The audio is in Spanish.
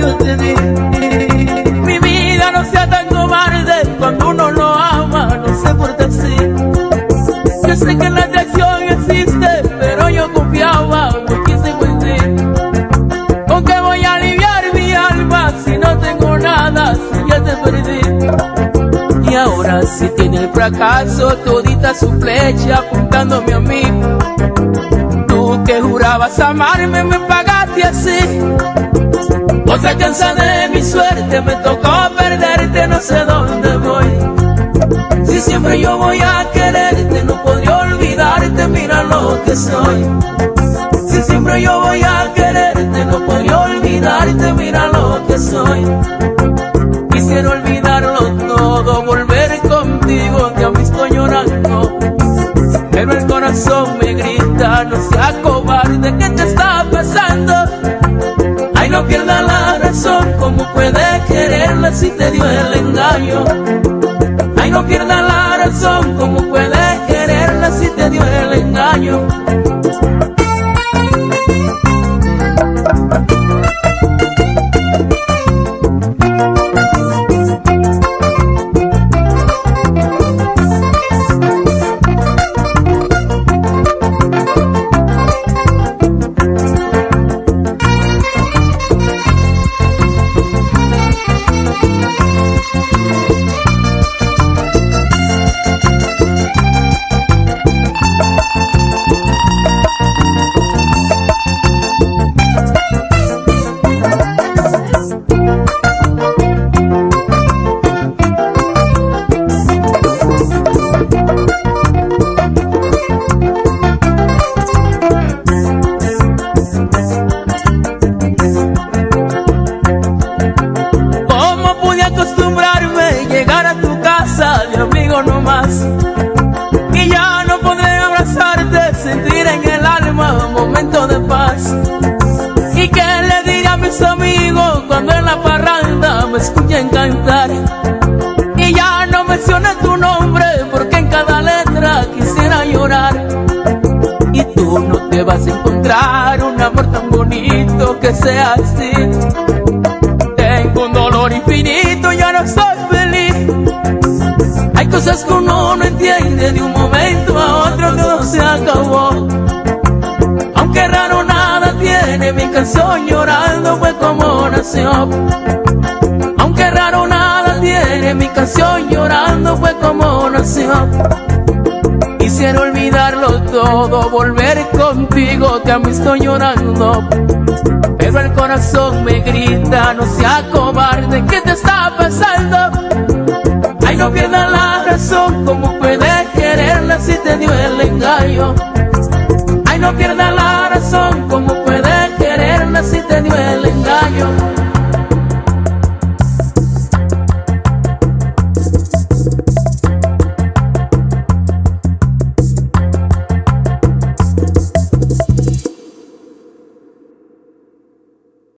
yo te di. Mi vida, no sea tan cobarde, cuando uno lo ama no se porta así. Yo sé que la traición existe, pero yo confiaba muchísimo en ti. ¿Con qué voy a aliviar mi alma si no tengo nada, si ya te perdí? Y ahora si tiene el fracaso todita su flecha apuntándome a mí. Tú que jurabas amarme me pagaste así. Otra cansada de mi suerte, me tocó perderte, no sé dónde voy. Si siempre yo voy a quererte, no podría olvidarte, mira lo que soy. Si siempre yo voy a quererte, no podría olvidarte, mira lo que soy. Quisiera olvidarlo todo, volver contigo, que aún estoy llorando. Pero el corazón me grita, no seas cobarde, ¿qué te está pasando? Ay, no pierdas la razón, ¿cómo puedes quererla si te dio el engaño? Ay, no pierdas la razón, ¿cómo puedes quererla si te dio el engaño? De amigo nomás, y ya no podré abrazarte, sentir en el alma un momento de paz. Y que le diré a mis amigos cuando en la parranda me escuchen cantar. Y ya no mencioné tu nombre porque en cada letra quisiera llorar. Y tú no te vas a encontrar un amor tan bonito que sea así. Tengo un dolor infinito, ya no soy feliz. Hay cosas que uno no entiende, de un momento a otro todo se acabó. Aunque raro nada tiene, mi canción llorando fue como nació. Aunque raro nada tiene, mi canción llorando fue como nació. Quisiera olvidarlo todo, volver contigo, que a mí estoy llorando. Pero el corazón me grita, no seas cobarde, ¿qué te está pasando? Ay, no pierdas la razón, ¿cómo puedes quererla si te dio el engaño? Ay, no pierdas la